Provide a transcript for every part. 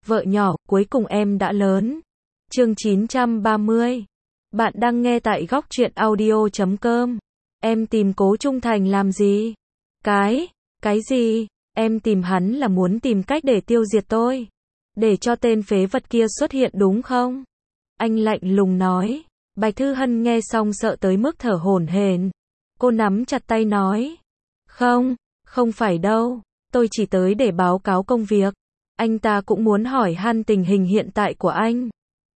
Vợ nhỏ, cuối cùng em đã lớn. Chương 930. Bạn đang nghe tại góc truyện audio.com. Em tìm Cố Trung Thành làm gì? Cái gì? Em tìm hắn là muốn tìm cách để tiêu diệt tôi. Để cho tên phế vật kia xuất hiện đúng không? Anh lạnh lùng nói. Bạch Thư Hân nghe xong sợ tới mức thở hổn hển. Cô nắm chặt tay nói. Không phải đâu. Tôi chỉ tới để báo cáo công việc. Anh ta cũng muốn hỏi han tình hình hiện tại của anh.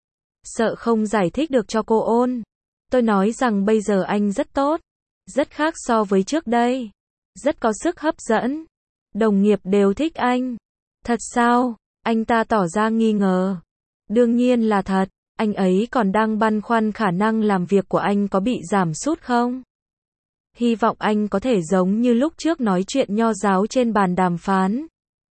Sợ không giải thích được cho cô ôn. Tôi nói rằng bây giờ anh rất tốt. Rất khác so với trước đây. Rất có sức hấp dẫn. Đồng nghiệp đều thích anh. Thật sao? Anh ta tỏ ra nghi ngờ. Đương nhiên là thật. Anh ấy còn đang băn khoăn khả năng làm việc của anh có bị giảm sút không? Hy vọng anh có thể giống như lúc trước nói chuyện nho giáo trên bàn đàm phán.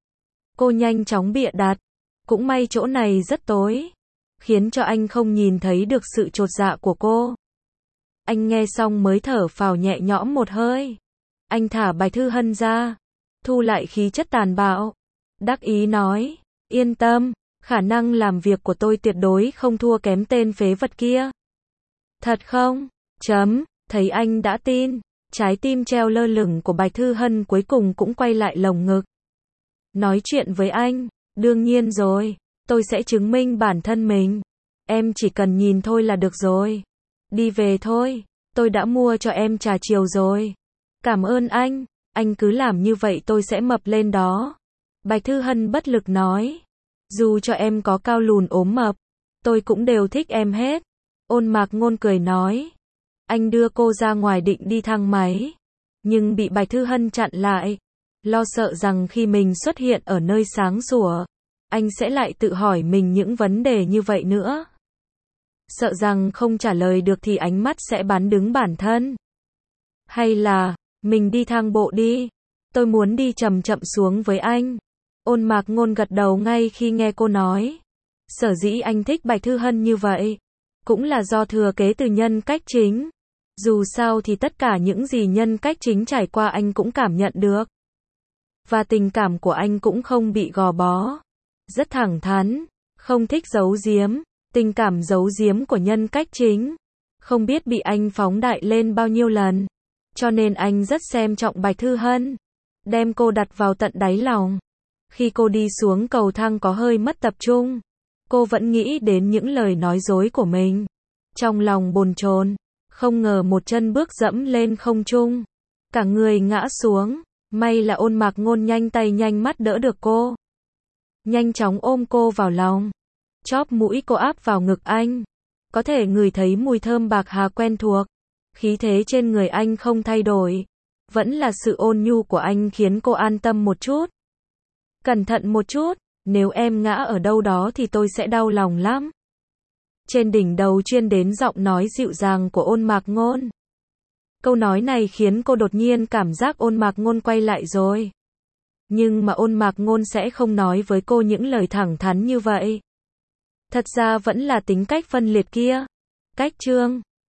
Cô nhanh chóng bịa đặt. Cũng may chỗ này rất tối. Khiến cho anh không nhìn thấy được sự chột dạ của cô. Anh nghe xong mới thở phào nhẹ nhõm một hơi. Anh thả Bạch Thư Hân ra. Thu lại khí chất tàn bạo. Đắc ý nói. Yên tâm. Khả năng làm việc của tôi tuyệt đối không thua kém tên phế vật kia. Thật không? Thấy anh đã tin. Trái tim treo lơ lửng của Bạch Thư Hân cuối cùng cũng quay lại lồng ngực. Nói chuyện với anh. Đương nhiên rồi. Tôi sẽ chứng minh bản thân mình. Em chỉ cần nhìn thôi là được rồi. Đi về thôi. Tôi đã mua cho em trà chiều rồi. Cảm ơn anh. Anh cứ làm như vậy tôi sẽ mập lên đó. Bạch Thư Hân bất lực nói. Dù cho em có cao lùn ốm mập. Tôi cũng đều thích em hết. Ôn Mạc Ngôn cười nói. Anh đưa cô ra ngoài định đi thang máy. Nhưng bị Bạch Thư Hân chặn lại. Lo sợ rằng khi mình xuất hiện ở nơi sáng sủa. Anh sẽ lại tự hỏi mình những vấn đề như vậy nữa. Sợ rằng không trả lời được thì ánh mắt sẽ bán đứng bản thân. Hay là, mình đi thang bộ đi. Tôi muốn đi chậm chậm xuống với anh. Ôn Mạc Ngôn gật đầu ngay khi nghe cô nói. Sở dĩ anh thích Bạch Thư Hân như vậy. Cũng là do thừa kế từ nhân cách chính. Dù sao thì tất cả những gì nhân cách chính trải qua anh cũng cảm nhận được. Và tình cảm của anh cũng không bị gò bó. Rất thẳng thắn, không thích giấu giếm. Tình cảm giấu giếm của nhân cách chính. Không biết bị anh phóng đại lên bao nhiêu lần. Cho nên anh rất xem trọng Bạch Thư Hân. Đem cô đặt vào tận đáy lòng. Khi cô đi xuống cầu thang có hơi mất tập trung. Cô vẫn nghĩ đến những lời nói dối của mình. Trong lòng bồn chồn. Không ngờ một chân bước dẫm lên không trung. Cả người ngã xuống. May là Ôn Mạc Ngôn nhanh tay nhanh mắt đỡ được cô. Nhanh chóng ôm cô vào lòng. Chóp mũi cô áp vào ngực anh. Có thể ngửi thấy mùi thơm bạc hà quen thuộc. Khí thế trên người anh không thay đổi. Vẫn là sự ôn nhu của anh khiến cô an tâm một chút. Cẩn thận một chút. Nếu em ngã ở đâu đó thì tôi sẽ đau lòng lắm. Trên đỉnh đầu truyền đến giọng nói dịu dàng của Ôn Mạc Ngôn. Câu nói này khiến cô đột nhiên cảm giác Ôn Mạc Ngôn quay lại rồi. Nhưng mà Ôn Mạc Ngôn sẽ không nói với cô những lời thẳng thắn như vậy. Thật ra vẫn là tính cách phân liệt kia. Cách chương